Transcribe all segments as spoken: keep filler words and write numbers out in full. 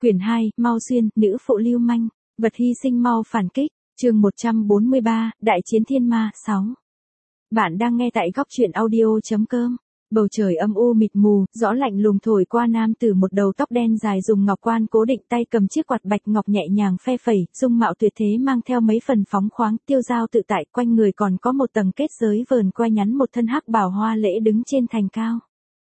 Quyển hai, Mau Xuyên, nữ phụ lưu manh, vật hy sinh mau phản kích, chương một trăm bốn mươi ba, Đại chiến thiên ma, sáu. Bạn đang nghe tại góc truyện audio.com. Bầu trời âm u mịt mù, gió lạnh lùng thổi qua nam tử một đầu tóc đen dài dùng ngọc quan cố định, tay cầm chiếc quạt bạch ngọc nhẹ nhàng phe phẩy, dung mạo tuyệt thế mang theo mấy phần phóng khoáng, tiêu dao tự tại, quanh người còn có một tầng kết giới vờn quanh nhắn một thân hắc bào hoa lễ đứng trên thành cao.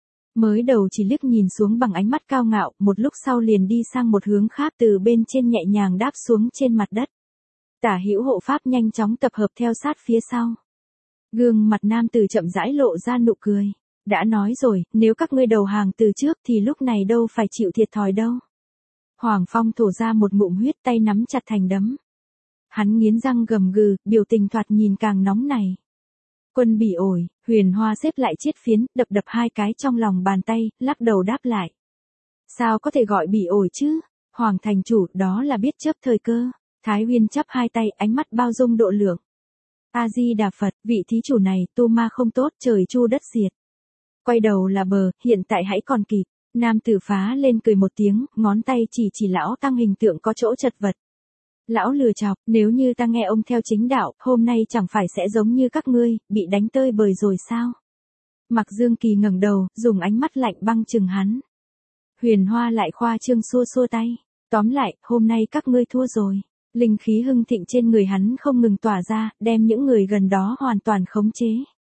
Mới đầu chỉ liếc nhìn xuống bằng ánh mắt cao ngạo, một lúc sau liền đi sang một hướng khác, từ bên trên nhẹ nhàng đáp xuống trên mặt đất. Tả hữu hộ pháp nhanh chóng tập hợp theo sát phía sau. Gương mặt nam tử chậm rãi lộ ra nụ cười. Đã nói rồi, nếu các ngươi đầu hàng từ trước thì lúc này đâu phải chịu thiệt thòi đâu. Hoàng Phong thổ ra một ngụm huyết, tay nắm chặt thành đấm. Hắn nghiến răng gầm gừ, biểu tình thoạt nhìn càng nóng này. Quân bị ổi, Huyền Hoa xếp lại chiết phiến, đập đập hai cái trong lòng bàn tay, lắc đầu đáp lại. Sao có thể gọi bị ổi chứ? Hoàng thành chủ, đó là biết chấp thời cơ. Thái Huyên chắp hai tay, ánh mắt bao dung độ lượng. A-di-đà Phật, vị thí chủ này, tu ma không tốt, trời chu đất diệt. Quay đầu là bờ, hiện tại hãy còn kịp. Nam tử phá lên cười một tiếng, ngón tay chỉ chỉ lão tăng hình tượng có chỗ chật vật. Lão lừa chọc, nếu như ta nghe ông theo chính đạo, hôm nay chẳng phải sẽ giống như các ngươi, bị đánh tơi bời rồi sao? Mặc Dương Kỳ ngẩng đầu, dùng ánh mắt lạnh băng chừng hắn. Huyền Hoa lại khoa trương xua xua tay. Tóm lại, hôm nay các ngươi thua rồi. Linh khí hưng thịnh trên người hắn không ngừng tỏa ra, đem những người gần đó hoàn toàn khống chế.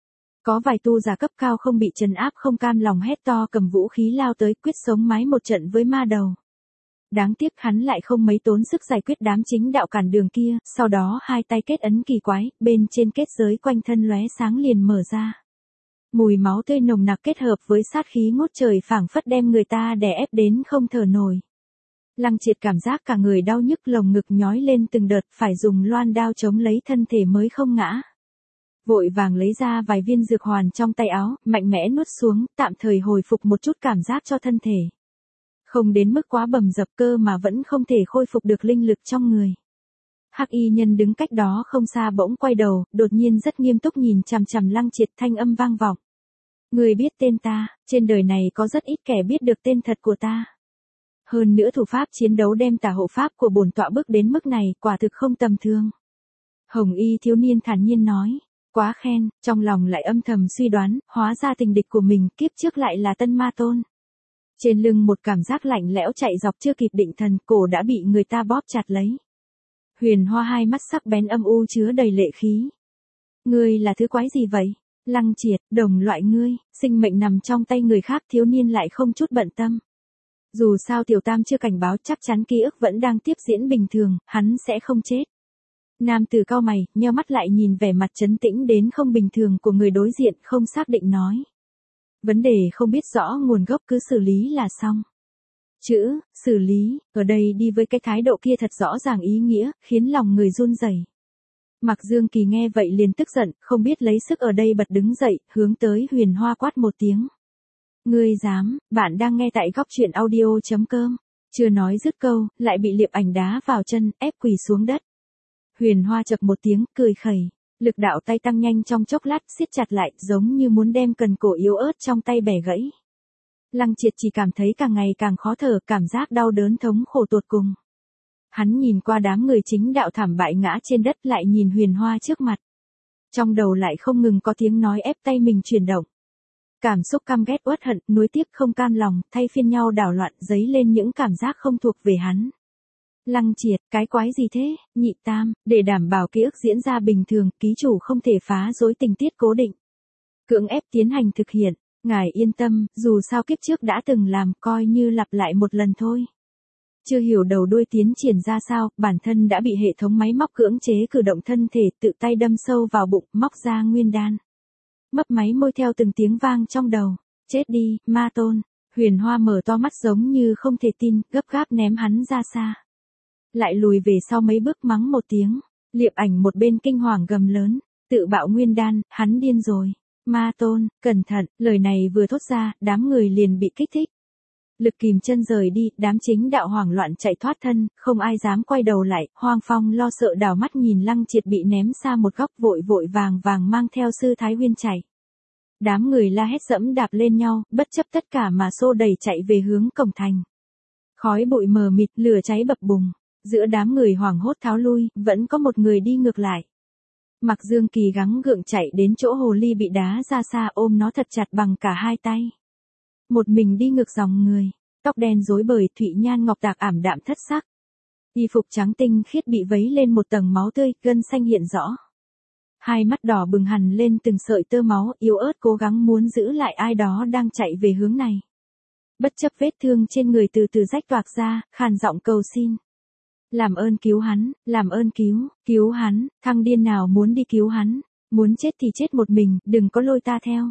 Có vài tu giả cấp cao không bị trấn áp không cam lòng hét to cầm vũ khí lao tới quyết sống mái một trận với ma đầu. Đáng tiếc hắn lại không mấy tốn sức giải quyết đám chính đạo cản đường kia, sau đó hai tay kết ấn kỳ quái, bên trên kết giới quanh thân lóe sáng liền mở ra. Mùi máu tươi nồng nặc kết hợp với sát khí ngút trời phảng phất đem người ta đè ép đến không thở nổi. Lăng Triệt cảm giác cả người đau nhức, lồng ngực nhói lên từng đợt, phải dùng loan đao chống lấy thân thể mới không ngã. Vội vàng lấy ra vài viên dược hoàn trong tay áo, mạnh mẽ nuốt xuống, tạm thời hồi phục một chút cảm giác cho thân thể. Không đến mức quá bầm dập cơ mà vẫn không thể khôi phục được linh lực trong người. Hắc y nhân đứng cách đó không xa bỗng quay đầu, đột nhiên rất nghiêm túc nhìn chằm chằm Lăng Triệt, thanh âm vang vọng. Người biết tên ta, trên đời này có rất ít kẻ biết được tên thật của ta. Hơn nữa thủ pháp chiến đấu đem tả hộ pháp của bổn tọa bước đến mức này, quả thực không tầm thường. Hồng y thiếu niên thản nhiên nói. Quá khen, trong lòng lại âm thầm suy đoán, hóa ra tình địch của mình kiếp trước lại là Tân Ma Tôn. Trên lưng một cảm giác lạnh lẽo chạy dọc, chưa kịp định thần, cổ đã bị người ta bóp chặt lấy. Huyền Hoa hai mắt sắc bén âm u chứa đầy lệ khí. Ngươi là thứ quái gì vậy? Lăng Triệt, đồng loại ngươi, sinh mệnh nằm trong tay người khác, thiếu niên lại không chút bận tâm. Dù sao tiểu tam chưa cảnh báo, chắc chắn ký ức vẫn đang tiếp diễn bình thường, hắn sẽ không chết. Nam tử cau mày, nheo mắt lại nhìn vẻ mặt trấn tĩnh đến không bình thường của người đối diện, không xác định nói. Vấn đề không biết rõ nguồn gốc cứ xử lý là xong. Chữ, xử lý, ở đây đi với cái thái độ kia thật rõ ràng ý nghĩa, khiến lòng người run rẩy. Mặc Dương Kỳ nghe vậy liền tức giận, không biết lấy sức ở đây bật đứng dậy, hướng tới Huyền Hoa quát một tiếng. Ngươi dám, bạn đang nghe tại góc truyện audio.com. Chưa nói dứt câu, lại bị Liệp Ảnh đá vào chân, ép quỳ xuống đất. Huyền Hoa chậc một tiếng, cười khẩy. Lực đạo tay tăng nhanh trong chốc lát, siết chặt lại, giống như muốn đem cần cổ yếu ớt trong tay bẻ gãy. Lăng Triệt chỉ cảm thấy càng ngày càng khó thở, cảm giác đau đớn thống khổ tột cùng. Hắn nhìn qua đám người chính đạo thảm bại ngã trên đất, lại nhìn Huyền Hoa trước mặt. Trong đầu lại không ngừng có tiếng nói ép tay mình chuyển động. Cảm xúc căm ghét uất hận, nuối tiếc không cam lòng, thay phiên nhau đảo loạn, dấy lên những cảm giác không thuộc về hắn. Lăng Triệt, cái quái gì thế, nhị tam, để đảm bảo ký ức diễn ra bình thường, ký chủ không thể phá rối tình tiết cố định. Cưỡng ép tiến hành thực hiện, ngài yên tâm, dù sao kiếp trước đã từng làm, coi như lặp lại một lần thôi. Chưa hiểu đầu đuôi tiến triển ra sao, bản thân đã bị hệ thống máy móc cưỡng chế cử động thân thể, tự tay đâm sâu vào bụng, móc ra nguyên đan. Mấp máy môi theo từng tiếng vang trong đầu. Chết đi, Ma Tôn. Huyền Hoa mở to mắt giống như không thể tin, gấp gáp ném hắn ra xa. Lại lùi về sau mấy bước mắng một tiếng. Liệp Ảnh một bên kinh hoàng gầm lớn. Tự bạo nguyên đan, hắn điên rồi. Ma Tôn, cẩn thận, lời này vừa thốt ra, đám người liền bị kích thích. Lực kìm chân rời đi, đám chính đạo hoảng loạn chạy thoát thân, không ai dám quay đầu lại. Hoang Phong lo sợ đảo mắt nhìn Lăng Triệt bị ném xa một góc, vội vội vàng vàng mang theo sư Thái Huyên chạy. Đám người la hét dẫm đạp lên nhau, bất chấp tất cả mà xô đẩy chạy về hướng cổng thành. Khói bụi mờ mịt, lửa cháy bập bùng. Giữa đám người hoảng hốt tháo lui, vẫn có một người đi ngược lại. Mạc Dương Kỳ gắng gượng chạy đến chỗ hồ ly bị đá ra xa, ôm nó thật chặt bằng cả hai tay. Một mình đi ngược dòng người, tóc đen rối bời, thụy nhan ngọc tạc ảm đạm thất sắc. Y phục trắng tinh khiết bị vấy lên một tầng máu tươi, gân xanh hiện rõ. Hai mắt đỏ bừng hằn lên từng sợi tơ máu, yếu ớt cố gắng muốn giữ lại ai đó đang chạy về hướng này. Bất chấp vết thương trên người từ từ rách toạc ra, khàn giọng cầu xin. Làm ơn cứu hắn, làm ơn cứu, cứu hắn, thằng điên nào muốn đi cứu hắn, muốn chết thì chết một mình, đừng có lôi ta theo.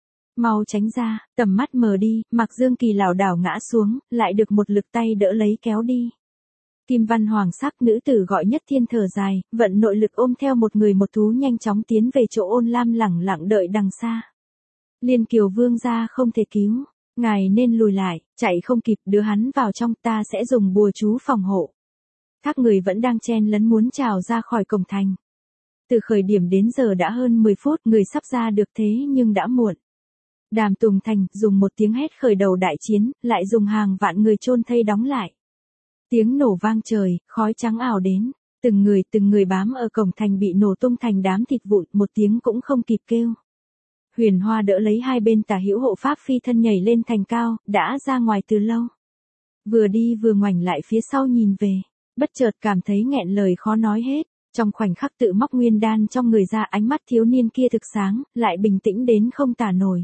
Mau tránh ra, tầm mắt mờ đi, Mạc Dương Kỳ lảo đảo ngã xuống, lại được một lực tay đỡ lấy kéo đi. Kim văn hoàng sắc nữ tử gọi Nhất Thiên thở dài, vận nội lực ôm theo một người một thú nhanh chóng tiến về chỗ Ôn Lam lẳng lặng đợi đằng xa. Liên Kiều vương gia không thể cứu, ngài nên lùi lại, chạy không kịp, đưa hắn vào trong, ta sẽ dùng bùa chú phòng hộ. Các người vẫn đang chen lấn muốn trào ra khỏi cổng thành. Từ khởi điểm đến giờ đã hơn mười phút, người sắp ra được thế nhưng đã muộn. Đàm Tùng Thành dùng một tiếng hét khởi đầu đại chiến, lại dùng hàng vạn người chôn thây đóng lại. Tiếng nổ vang trời, khói trắng ảo đến, từng người từng người bám ở cổng thành bị nổ tung thành đám thịt vụn, một tiếng cũng không kịp kêu. Huyền Hoa đỡ lấy hai bên tả hữu hộ pháp phi thân nhảy lên thành cao, đã ra ngoài từ lâu. Vừa đi vừa ngoảnh lại phía sau nhìn về, bất chợt cảm thấy nghẹn lời khó nói hết, trong khoảnh khắc tự móc nguyên đan trong người ra, ánh mắt thiếu niên kia thực sáng, lại bình tĩnh đến không tả nổi.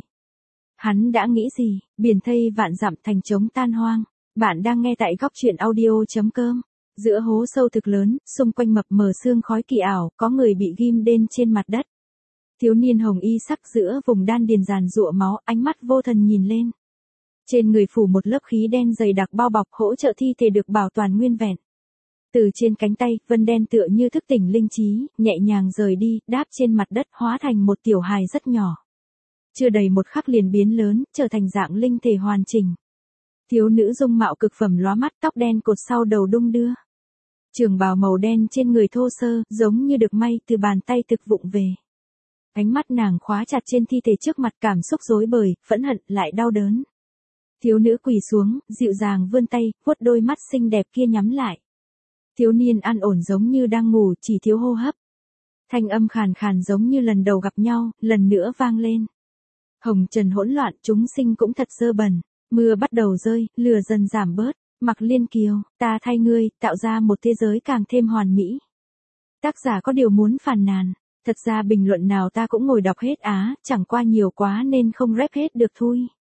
Hắn đã nghĩ gì, biển thây vạn dặm thành trống tan hoang. Bạn đang nghe tại góc truyện audio chấm com. Giữa hố sâu thực lớn, xung quanh mập mờ sương khói kỳ ảo, có người bị ghim đên trên mặt đất. Thiếu niên hồng y sắc giữa vùng đan điền giàn giụa máu, ánh mắt vô thần nhìn lên. Trên người phủ một lớp khí đen dày đặc bao bọc, hỗ trợ thi thể được bảo toàn nguyên vẹn. Từ trên cánh tay, vân đen tựa như thức tỉnh linh trí, nhẹ nhàng rời đi, đáp trên mặt đất, hóa thành một tiểu hài rất nhỏ. Chưa đầy một khắc liền biến lớn, trở thành dạng linh thể hoàn chỉnh. Thiếu nữ dung mạo cực phẩm lóa mắt, tóc đen cột sau đầu đung đưa. Trường bào màu đen trên người thô sơ, giống như được may từ bàn tay thực vụng về. Ánh mắt nàng khóa chặt trên thi thể trước mặt, cảm xúc rối bời, phẫn hận, lại đau đớn. Thiếu nữ quỳ xuống, dịu dàng vươn tay, vuốt đôi mắt xinh đẹp kia nhắm lại. Thiếu niên an ổn giống như đang ngủ, chỉ thiếu hô hấp. Thanh âm khàn khàn giống như lần đầu gặp nhau, lần nữa vang lên. Hồng trần hỗn loạn, chúng sinh cũng thật dơ bẩn. Mưa bắt đầu rơi, lửa dần giảm bớt. Mạc Liên Kiều, ta thay ngươi, tạo ra một thế giới càng thêm hoàn mỹ. Tác giả có điều muốn phàn nàn. Thật ra bình luận nào ta cũng ngồi đọc hết á, chẳng qua nhiều quá nên không rep hết được thôi.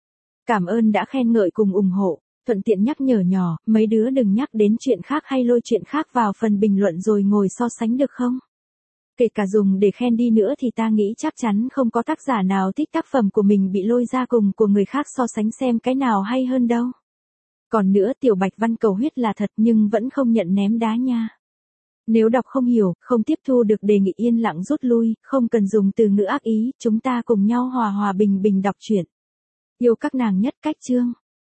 Cảm ơn đã khen ngợi cùng ủng hộ. Thuận tiện nhắc nhở nhỏ, mấy đứa đừng nhắc đến chuyện khác hay lôi chuyện khác vào phần bình luận rồi ngồi so sánh được không? Kể cả dùng để khen đi nữa thì ta nghĩ chắc chắn không có tác giả nào thích tác phẩm của mình bị lôi ra cùng của người khác so sánh xem cái nào hay hơn đâu. Còn nữa, Tiểu Bạch Văn cầu huyết là thật nhưng vẫn không nhận ném đá nha. Nếu đọc không hiểu, không tiếp thu được đề nghị yên lặng rút lui, không cần dùng từ ngữ ác ý, chúng ta cùng nhau hòa hòa bình bình đọc truyện. Yêu các nàng nhất cách chương.